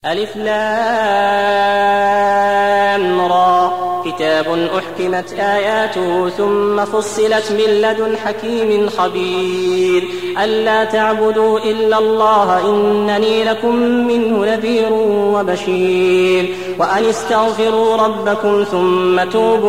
ألف لام را كتاب أحكمت آياته ثم فصلت من لدن حكيم خبير ألا تعبدوا إلا الله إنني لكم منه نذير وبشير وأن استغفروا ربكم ثم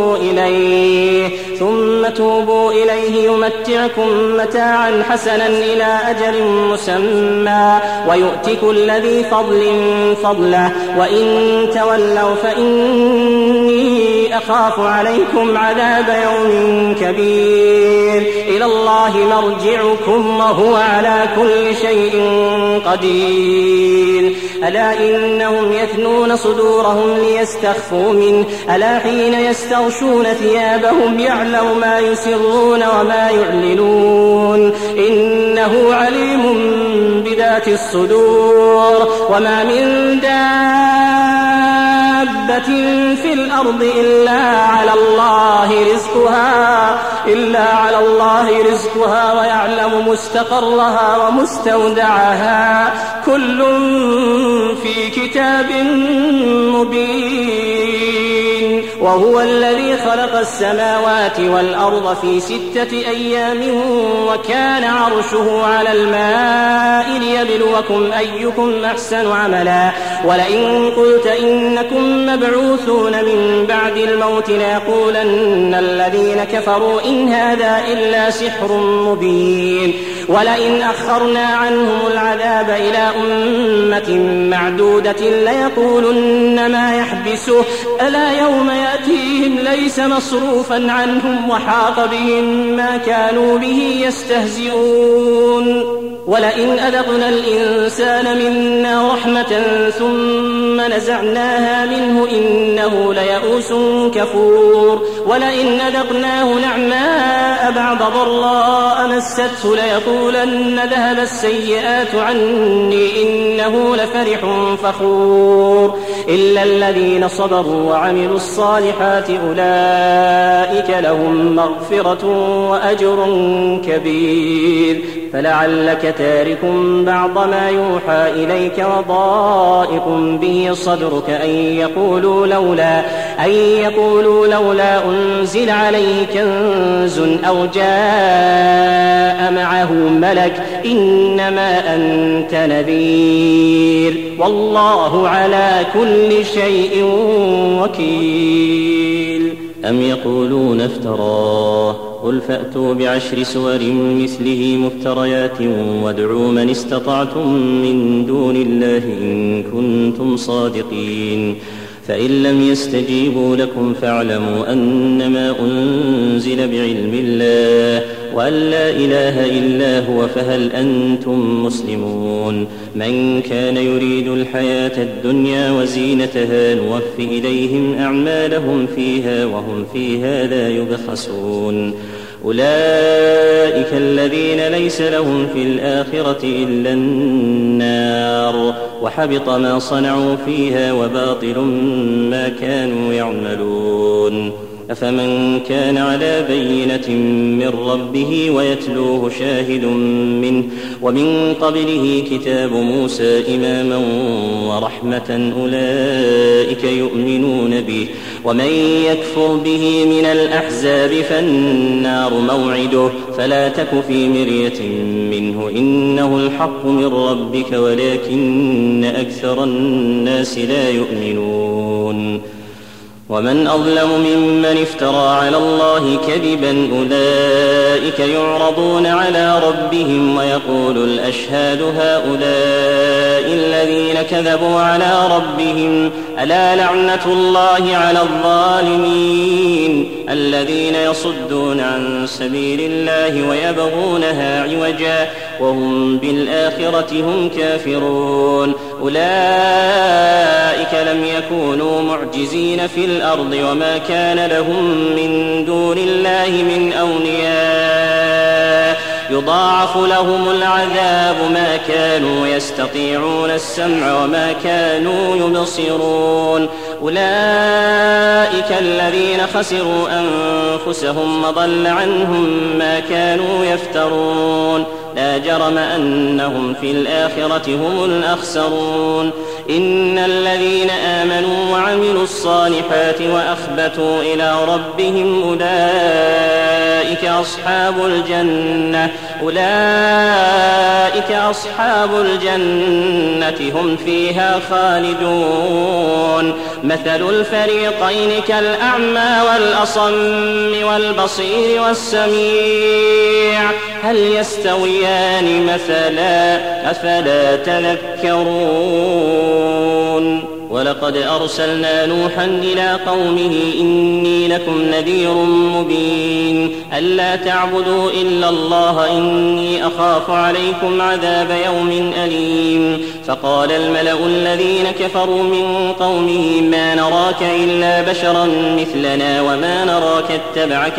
توبوا إليه يمتعكم متاعا حسنا إلى أجل مسمى ويؤت كل ذي فضل فضله وإن تولوا فإني أخاف عليكم عذاب يوم كبير إلى الله مرجعكم وهو على كل شيء قدير ألا إنهم يثنون صدورهم ليستخفوا منه ألا حين يستغشون ثيابهم يعلم ما يسرون وما يعلنون إنه عليم بذات الصدور وما من دابة في الأرض إلا على الله رزقها ويعلم مستقرها ومستودعها كل في كتاب مبين وهو الذي خلق السماوات والأرض في 6 أيام وكان عرشه على الماء ليبلوكم أيكم أحسن عملا ولئن قلت إنكم مبعوثون من بعد الموت ليقولن الذين كفروا إن هذا إلا سحر مبين ولئن أخرنا عنهم العذاب إلى أمة معدودة ليقولن ما يحبسه ألا يوم يأتيهم ليس مصروفا عنهم وحاق بهم ما كانوا به يستهزئون ولئن أذقنا الإنسان منا رحمة ثم نزعناها منه إنه ليئوس كفور ولئن أذقناه نعماء بعد ضراء مسته ليقولن ذهب السيئات عني إنه لفرح فخور إلا الذين صبروا وعملوا الصالحات أولئك لهم مغفرة وأجر كبير فلعلك تارك بعض ما يوحى إليك وضائق به صدرك أن يقولوا لولا أنزل عليه كنز أو جاء معه ملك إنما أنت نذير والله على كل شيء وكيل أم يقولون افتراه قل فأتوا ب10 سور مثله مفتريات وادعوا من استطعتم من دون الله إن كنتم صادقين فإن لم يستجيبوا لكم فاعلموا أنما أنزل بعلم الله وأن لا إله إلا هو فهل أنتم مسلمون من كان يريد الحياة الدنيا وزينتها نوف إليهم أعمالهم فيها وهم فيها لا يبخسون أولئك الذين ليس لهم في الآخرة إلا النار وحبط ما صنعوا فيها وباطل ما كانوا يعملون أفمن كان على بينة من ربه ويتلوه شاهد منه ومن قبله كتاب موسى إماما ورحمة أولئك يؤمنون به ومن يكفر به من الأحزاب فالنار موعده فلا تك في مرية منه إنه الحق من ربك ولكن أكثر الناس لا يؤمنون ومن أظلم ممن افترى على الله كذبا أولئك يعرضون على ربهم ويقول الأشهاد هؤلاء الذين كذبوا على ربهم ألا لعنة الله على الظالمين الذين يصدون عن سبيل الله ويبغونها عوجا وهم بالآخرة هم كافرون أولئك لم يكونوا معجزين في الأرض وما كان لهم من دون الله من أولياء يضاعف لهم العذاب ما كانوا يستطيعون السمع وما كانوا يبصرون أولئك الذين خسروا أنفسهم وضل عنهم ما كانوا يفترون لا جرم أنهم في الآخرة هم الأخسرون. إن الذين آمنوا وعملوا الصالحات وأخبتوا إلى ربهم أولئك أصحاب الجنة هم فيها خالدون. مثل الفريقين كالأعمى والأصم والبصير والسميع هل يستويان مثلا أفلا تذكرون. ولقد أرسلنا نوحا إلى قومه إني لكم نذير مبين ألا تعبدوا إلا الله إني أخاف عليكم عذاب يوم أليم. فقال الملأ الذين كفروا من قومه ما نراك إلا بشرا مثلنا وما نراك اتبعك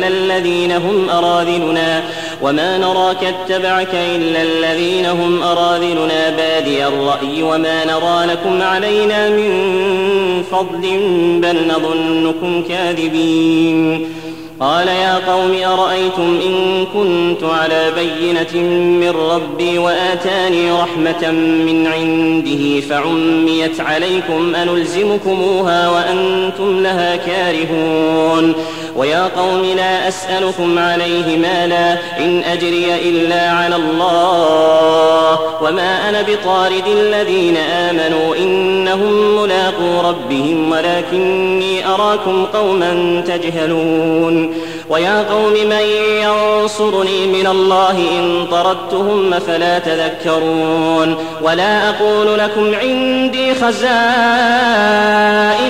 إلا الذين هم أراذلنا بادي الرأي وما نرى لكم علينا من فضل بل نظنكم كاذبين. قال يا قوم أرأيتم إن كنت على بينة من ربي وآتاني رحمة من عنده فعميت عليكم أنلزمكموها وأنتم لها كارهون. ويا قوم لا أسألكم عليه مالا إن أجري إلا على الله وما أنا بطارد الذين آمنوا إنهم ملاقو ربهم ولكني أراكم قوما تجهلون. ويا قوم من ينصرني من الله إن طردتهم فلا تذكرون. ولا أقول لكم عندي خزائن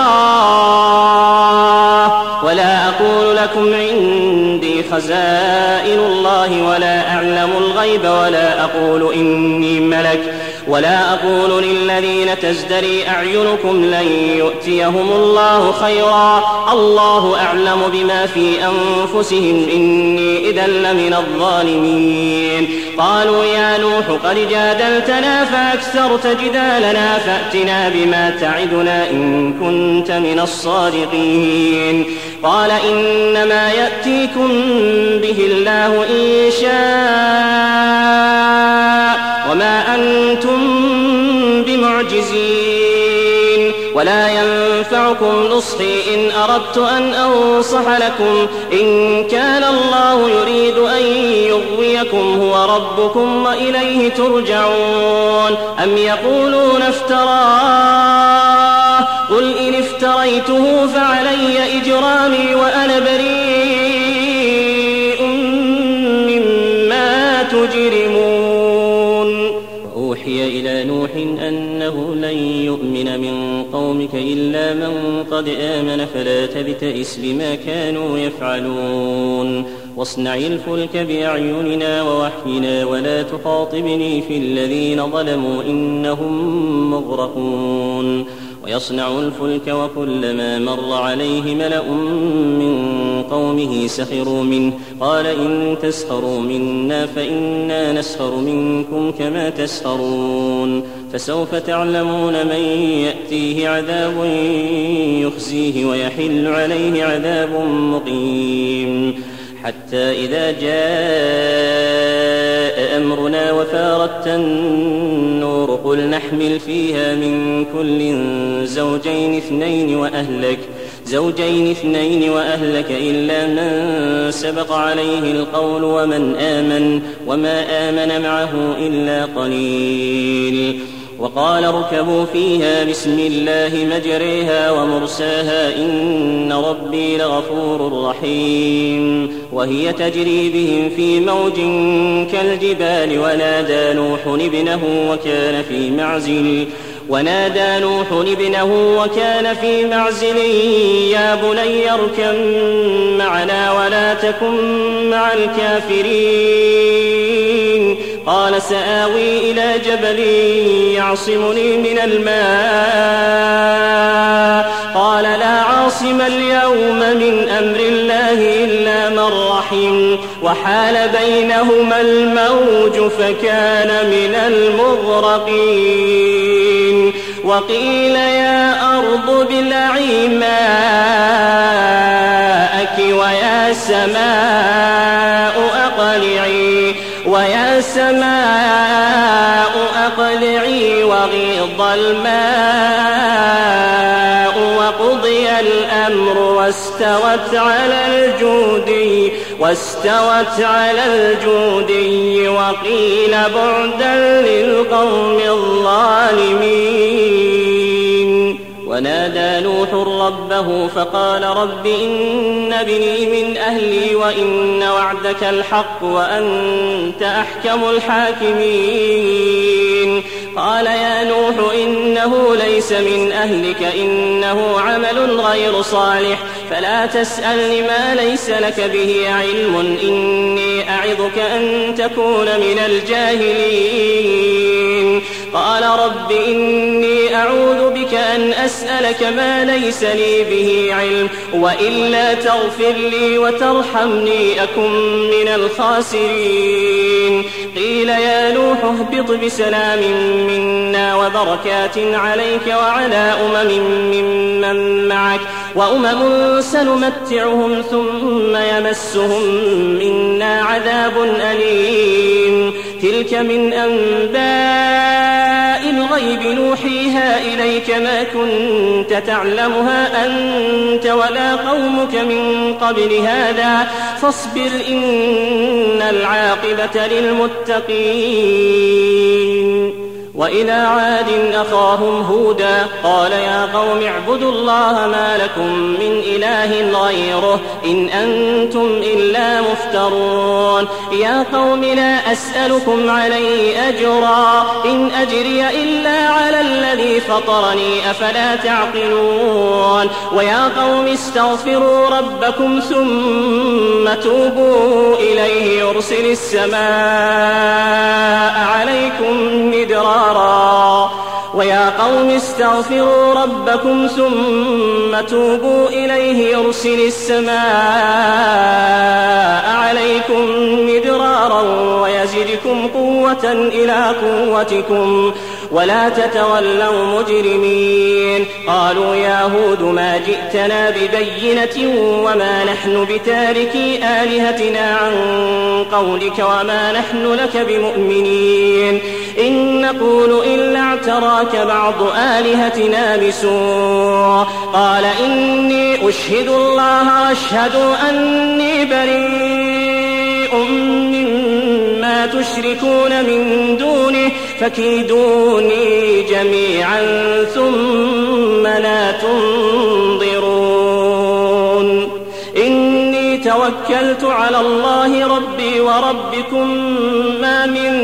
الله ولا أعلم الغيب ولا أقول إني ملك ولا أقول للذين تزدري أعينكم لن يؤتيهم الله خيرا الله أعلم بما في أنفسهم إني إذا لمن الظالمين. قالوا يا نوح قد جادلتنا فأكثرت جدالنا فأتنا بما تعدنا إن كنت من الصادقين. قال إنما يأتيكم به الله إن شاء وما أنتم بمعجزين ولا ينفعكم نصحي إن أردت أن أنصح لكم إن كان الله يريد أن يغويكم هو ربكم وإليه ترجعون. أم يقولون افتراه قل إن افتريته فعلي إجرامي وأنا بريء مما تجرمون. وأوحي إلى نوح أنه لن يؤمن من قومك إلا من قد آمن فلا تبتئس بما كانوا يفعلون. واصنع الفلك بأعيننا ووحينا ولا تخاطبني في الذين ظلموا إنهم مغرقون. ويصنع الفلك وكلما مر عليه ملأ من قومه سخروا منه قال إن تسخروا منا فإنا نسخر منكم كما تسخرون. فسوف تعلمون من يأتيه عذاب يخزيه ويحل عليه عذاب مقيم. حتى إذا جاء أمرنا وفارت النور قل نحمل فيها من كل زوجين اثنين وأهلك إلا من سبق عليه القول ومن آمن وما آمن معه إلا قليل. وقال اركبوا فيها بسم الله مجريها ومرساها إن ربي لغفور رحيم. وهي تجري بهم في موج كالجبال ونادى نوح ابنه وكان في معزل يا بني اركب معنا ولا تكن مع الكافرين. قال سآوي إلى جبل يعصمني من الماء قال لا عاصم اليوم من أمر الله إلا من رحم وحال بينهما الموج فكان من المغرقين. وقيل يا أرض ابلعي ماءك ويا سماء أقلعي يا سماء أقلعي وغيض الماء وقضي الأمر واستوت على الجودي وقيل بعدا للقوم الظالمين. ونادى نوح ربه فقال رب إن ابني من أهلي وإن وعدك الحق وأنت أحكم الحاكمين. قال يا نوح إنه ليس من أهلك إنه عمل غير صالح فلا تسألني ما ليس لك به علم إني أعظك أن تكون من الجاهلين. قال رب إني أعوذ بك أن أسألك ما ليس لي به علم وإلا تغفر لي وترحمني أكن من الخاسرين. قيل يا نوح اهبط بسلام منا وبركات عليك وعلى ممن معك وأمم سنمتعهم ثم يمسهم منا عذاب أليم. تلك من أنباء الغيب نوحيها إليك ما كنت تعلمها أنت ولا قومك من قبل هذا فاصبر إن العاقبة للمتقين. وإلى عاد أخاهم هودا قال يا قوم اعبدوا الله ما لكم من إله غيره إن أنتم إلا مفترون. يا قوم لا أسألكم عليه أجرا إن أجري إلا على الذي فطرني أفلا تعقلون. ويا قوم استغفروا ربكم ثم توبوا إليه يرسل السماء عليكم مدرارا. ويا قوم استغفروا ربكم ثم توبوا إليه يرسل السماء عليكم مدرارا ويزدكم قوة إلى قوتكم ولا تتولوا مجرمين. قالوا يا هود ما جئتنا ببينة وما نحن بتاركي آلهتنا عن قولك وما نحن لك بمؤمنين إن نقول إلا اعتراك بعض آلهتنا بسوء. قال إني أشهد الله واشهدوا أني بريء مما تشركون من دونه فكيدوني جميعا ثم لا تنظرون. إني توكلت على الله ربي وربكم ما من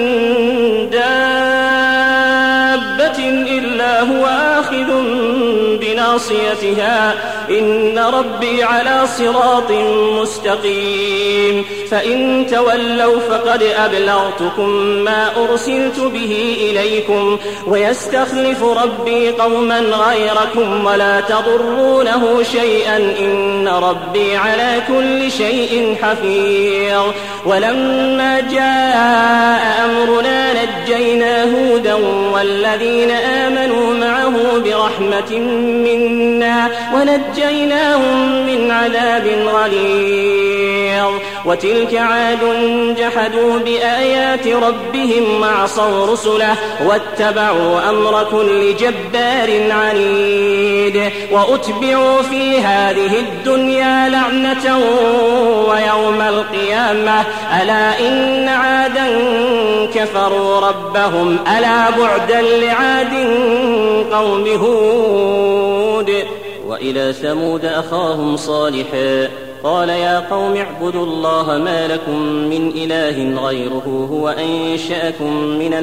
دابة إلا هو آخذ بناصيتها إن ربي على صراط مستقيم. فإن تولوا فقد أبلغتكم ما أرسلت به إليكم ويستخلف ربي قوما غيركم ولا تضرونه شيئا إن ربي على كل شيء حفيظ. ولما جاء أمرنا نجينا هودا والذين آمنوا معه برحمة منا ونجيناهم من عذاب غليظ. وتلك عاد جحدوا بآيات ربهم وعصوا رسله واتبعوا أمر كل جبار عنيد. وأتبعوا في هذه الدنيا لعنة ويوم القيامة ألا إن عادا كفروا ربهم ألا بعدا لعاد قوم هود. وإلى ثمود أخاهم صالحا قال يا قوم اعبدوا الله ما لكم من إله غيره هو أنشأكم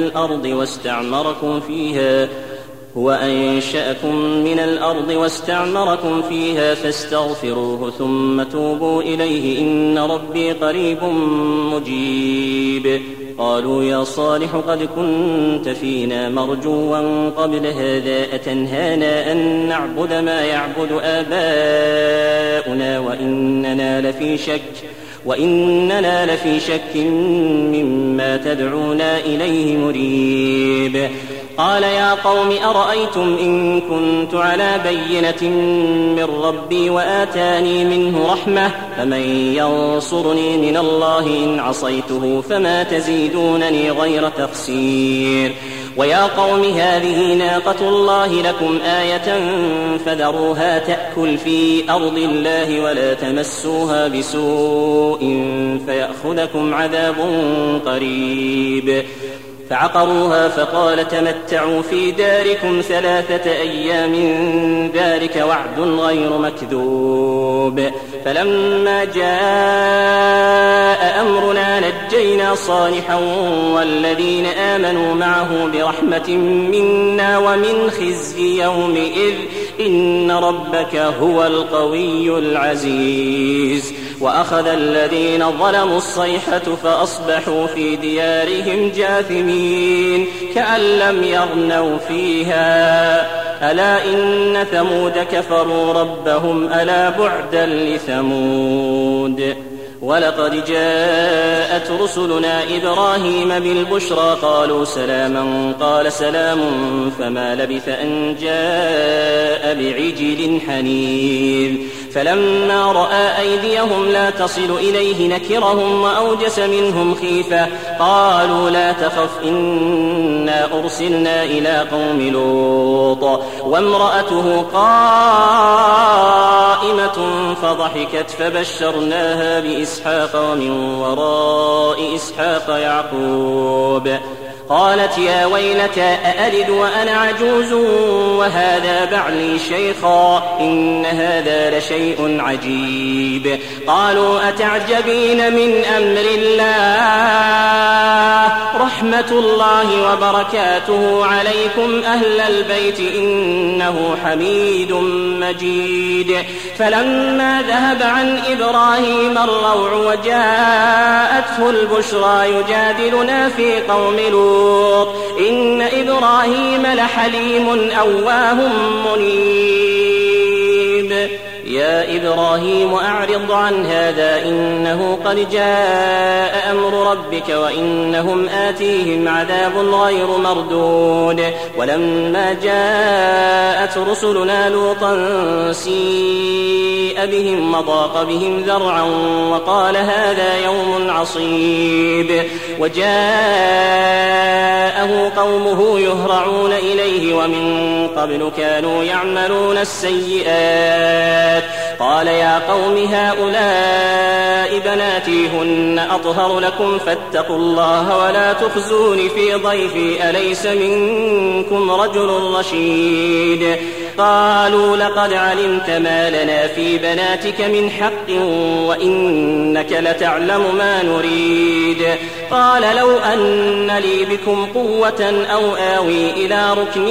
من الأرض واستعمركم فيها فاستغفروه ثم توبوا إليه إن ربي قريب مجيب. قالوا يا صالح قد كنت فينا مرجوا قبل هذا أتنهانا أن نعبد ما يعبد آباؤنا وإننا لفي شك مما تدعونا إليه مريب. قال يا قوم أرأيتم إن كنت على بينة من ربي وآتاني منه رحمة فمن ينصرني من الله إن عصيته فما تزيدونني غير تخسير ويا قوم هذه ناقة الله لكم آية فذروها تأكل في أرض الله ولا تمسوها بسوء فيأخذكم عذاب قريب فعقروها فقال تمتعوا في داركم 3 أيام ذلك وعد غير مكذوب فلما جاء أمرنا نجينا صالحا والذين آمنوا معه برحمة منا ومن خزي يومئذ إن ربك هو القوي العزيز وأخذ الذين ظلموا الصيحة فأصبحوا في ديارهم جاثمين كأن لم يغنوا فيها ألا إن ثمود كفروا ربهم ألا بعدا لثمود ولقد جاءت رسلنا إبراهيم بالبشرى قالوا سلاما قال سلام فما لبث أن جاء بعجل حنيذ فلما رأى أيديهم لا تصل إليه نكرهم وأوجس منهم خيفة قالوا لا تخف إنا أرسلنا إلى قوم لوط وامرأته قائمة فضحكت فبشرناها بإسحاق ومن وراء إسحاق يعقوب قالت يا ويلتى أألد وأنا عجوز وهذا بعلي شيخا إن هذا لشيء عجيب قالوا أتعجبين من أمر الله رحمة الله وبركاته عليكم أهل البيت إنه حميد مجيد فلما ذهب عن إبراهيم الروع وجاءته البشرى يجادلنا في قوم لوط إن إبراهيم لحليم أواه منيب يا إبراهيم أعرض عن هذا إنه قد جاء أمر ربك وإنهم آتيهم عذاب غير مردود ولما جاءت رسلنا لوطا سيء بهم وضاق بهم ذرعا وقال هذا يوم عصيب وجاءه قومه يهرعون إليه ومن قبل كانوا يعملون السيئات قال يا قوم هؤلاء بناتي هن أطهر لكم فاتقوا الله ولا تخزون في ضيفي أليس منكم رجل رشيد قالوا لقد علمت ما لنا في بناتك من حق وإنك لتعلم ما نريد قال لو أن لي بكم قوة أو آوي إلى ركن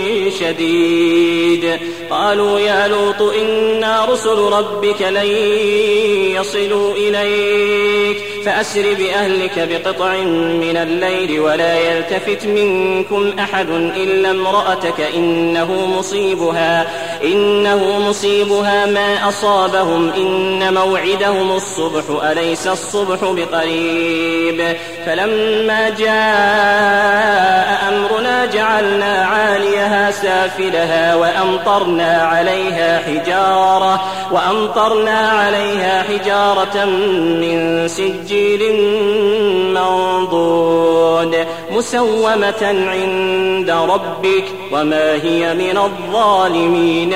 شديد قالوا يا لوط إنا رسل ربك لن يصلوا إليك فأسر بأهلك بقطع من الليل ولا يلتفت منكم أحد إلا امرأتك إنه مصيبها ما أصابهم إن موعدهم الصبح أليس الصبح بقريب فلما جاء أمرنا جعلنا عاليها سافلها وأمطرنا عليها حجارة من سجيل منضود مسومة عند ربك وما هي من الظالمين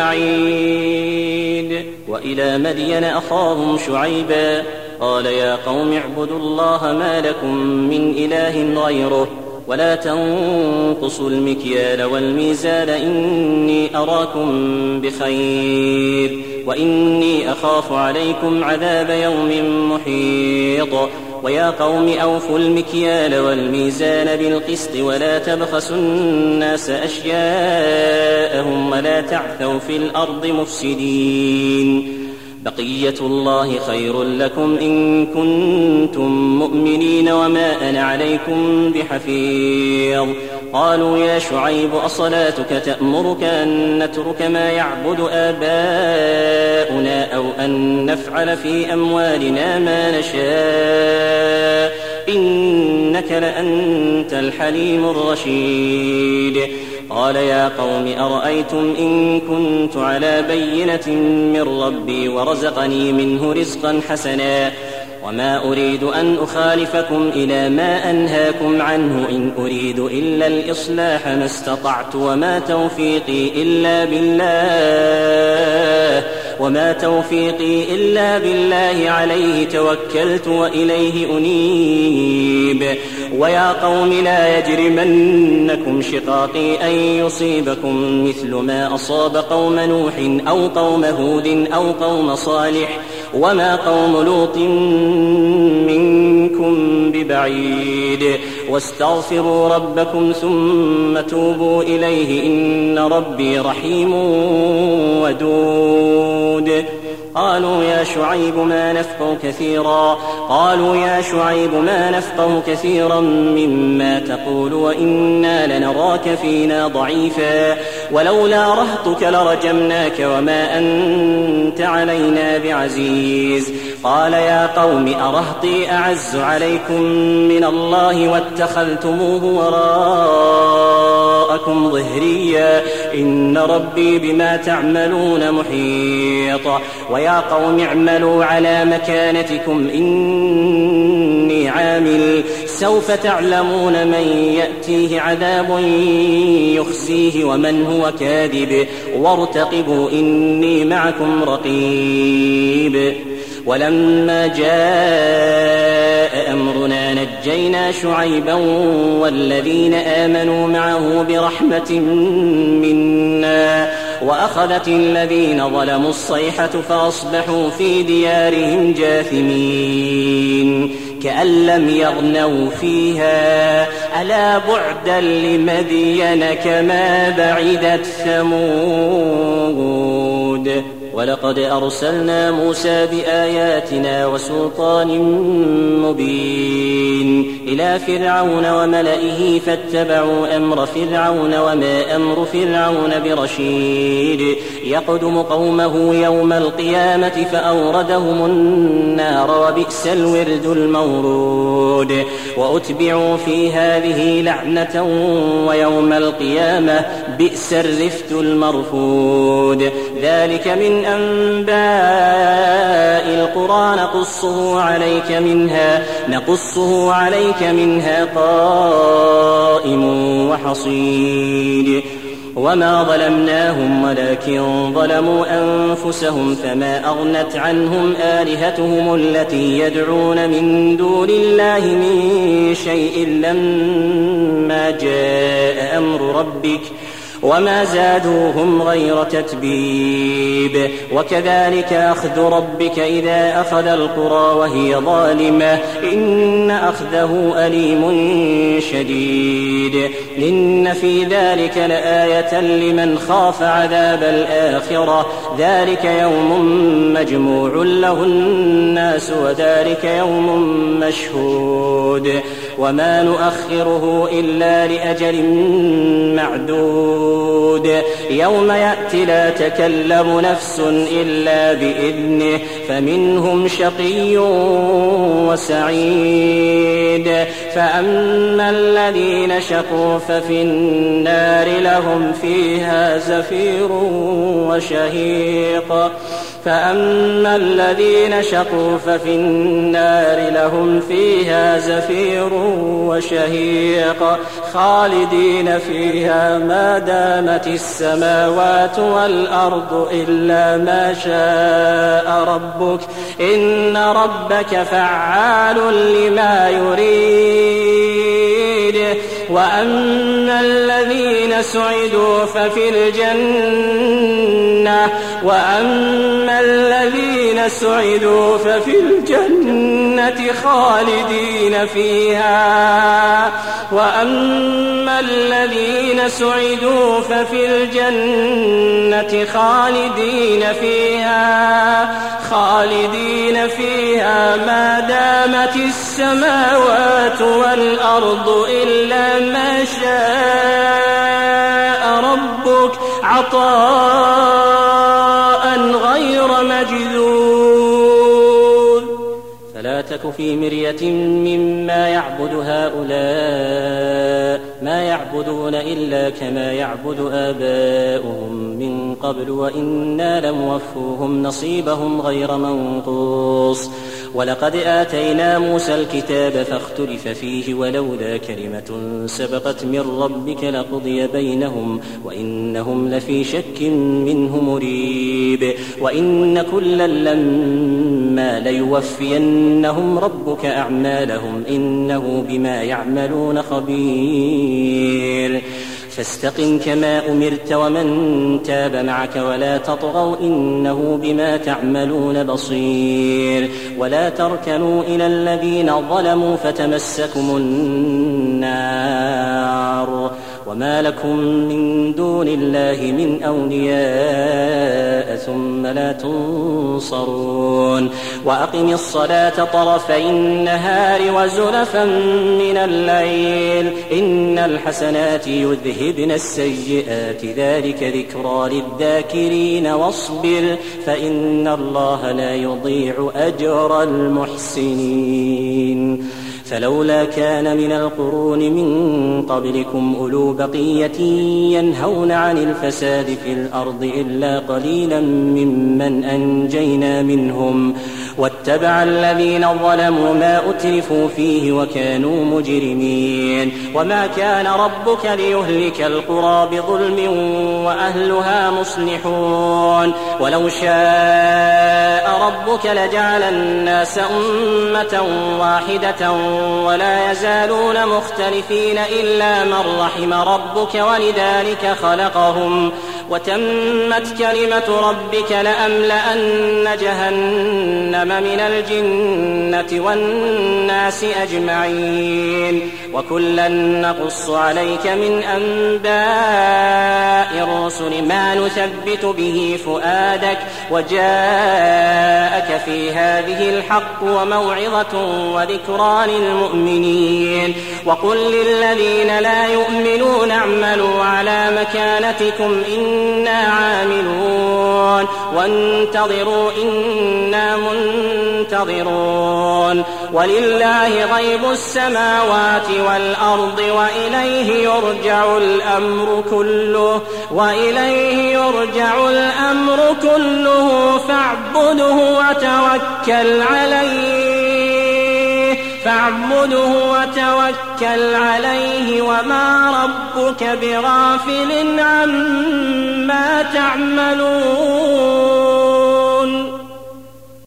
ببعيد وإلى مدين أخاهم شعيبا قال يا قوم اعبدوا الله ما لكم من إله غيره ولا تنقصوا المكيال والميزان إني أراكم بخير وإني أخاف عليكم عذاب يوم محيط ويا قوم أوفوا المكيال والميزان بالقسط ولا تبخسوا الناس أشياءهم ولا تعثوا في الأرض مفسدين بقية الله خير لكم إن كنتم مؤمنين وما أنا عليكم بحفيظ قالوا يا شعيب أصلاتك تأمرك أن نترك ما يعبد آباؤنا أو أن نفعل في أموالنا ما نشاء إنك لأنت الحليم الرشيد. قال يا قوم أرأيتم إن كنت على بينة من ربي ورزقني منه رزقا حسنا وما أريد أن أخالفكم إلى ما أنهاكم عنه إن أريد إلا الإصلاح ما استطعت وما توفيقي إلا بالله عليه توكلت وإليه أنيب. ويا قوم لا يجرمنكم شقاقي أن يصيبكم مثل ما أصاب قوم نوح أو قوم هود أو قوم صالح وما قوم لوط منكم ببعيد. واستغفروا ربكم ثم توبوا إليه إن ربي رحيم ودود. قالوا يا شعيب ما نفقه كثيرا مما تقول وإنا لنراك فينا ضعيفا ولولا رهطك لرجمناك وما أنت علينا بعزيز. قال يا قوم أرهطي أعز عليكم من الله واتخذتموه وراءكم ظهريا إن ربي بما تعملون محيط. ويا قوم اعملوا على مكانتكم إني عامل سوف تعلمون من يأتيه عذاب يخزيه ومن هو كاذب وارتقبوا إني معكم رقيب. ولما جاء أمرنا نجينا شعيبا والذين آمنوا معه برحمة منا وأخذت الذين ظلموا الصيحة فأصبحوا في ديارهم جاثمين كأن لم يغنوا فيها ألا بعدا لمدين كما بعدت ثمود. ولقد أرسلنا موسى بآياتنا وسلطان مبين إلى فرعون وملئه فاتبعوا أمر فرعون وما أمر فرعون برشيد. يقدم قومه يوم القيامة فأوردهم النار وبئس الورد المورود. وأتبعوا في هذه لعنة ويوم القيامة بئس الرفد المرفود. ذلك من أنباء القرى نقصه عليك منها قائم وحصيد. وما ظلمناهم ولكن ظلموا أنفسهم فما أغنت عنهم آلهتهم التي يدعون من دون الله من شيء لما جاء أمر ربك وما زادوهم غير تتبيب. وكذلك أخذ ربك إذا أخذ القرى وهي ظالمة إن أخذه أليم شديد. إن في ذلك لآية لمن خاف عذاب الآخرة ذلك يوم مجموع له الناس وذلك يوم مشهود. وما نؤخره إلا لأجل معدود. يوم يأتي لا تكلم نفس إلا بإذنه فمنهم شقي وسعيد. فأما الذين شقوا ففي النار لهم فيها زفير وشهيق. فأما الذين شقوا ففي النار لهم فيها زفير وشهيق خالدين فيها ما دامت السماوات والأرض إلا ما شاء ربك إن ربك فعال لما يريد. وأما الذين سعدوا ففي الجنة خالدين فيها. وأما الذين سعدوا ففي الجنة خالدين فيها ما دامت السماوات والأرض إلا ما شاء ربك عطاء غير مجذوذ. فلا تك أتك في مرية مما يعبد هؤلاء ما يعبدون إلا كما يعبد آباؤهم من قبل وإنا لموفوهم نصيبهم غير منقوص ولقد آتينا موسى الكتاب فاختلف فيه ولولا كلمة سبقت من ربك لقضي بينهم وإنهم لفي شك منه مريب وإن كلا لما ليوفينهم ربك أعمالهم إنه بما يعملون خبير فاستقم كما أمرت ومن تاب معك ولا تطغوا إنه بما تعملون بصير ولا تركنوا إلى الذين ظلموا فتمسكم النار وما لكم من دون الله من أولياء ثم لا تنصرون وأقم الصلاة طرفي النهار وزلفا من الليل إن الحسنات يذهبن السيئات ذلك ذكرى للذاكرين واصبر فإن الله لا يضيع أجر المحسنين فلولا كان من القرون من قبلكم أولو بقية ينهون عن الفساد في الأرض إلا قليلا ممن أنجينا منهم واتبع الذين ظلموا ما أترفوا فيه وكانوا مجرمين وما كان ربك ليهلك القرى بظلم وأهلها مصلحون ولو شاء ربك لجعل الناس أمة واحدة ولا يزالون مختلفين إلا من رحم ربك ولذلك خلقهم وتمت كلمة ربك لأملأن جهنم من الجنة والناس أجمعين وكلا نقص عليك من أنباء الرسل ما نثبت به فؤادك وجاءك في هذه الحق وموعظة وذكرى للمؤمنين وقل للذين لا يؤمنون اعملوا على مكانتكم إنا عاملون وانتظروا إنا منتظرون ولله غيب السماوات والأرض وإليه يرجع الأمر كله فاعبده وتوكل عليه وما ربك بغافل عما تعملون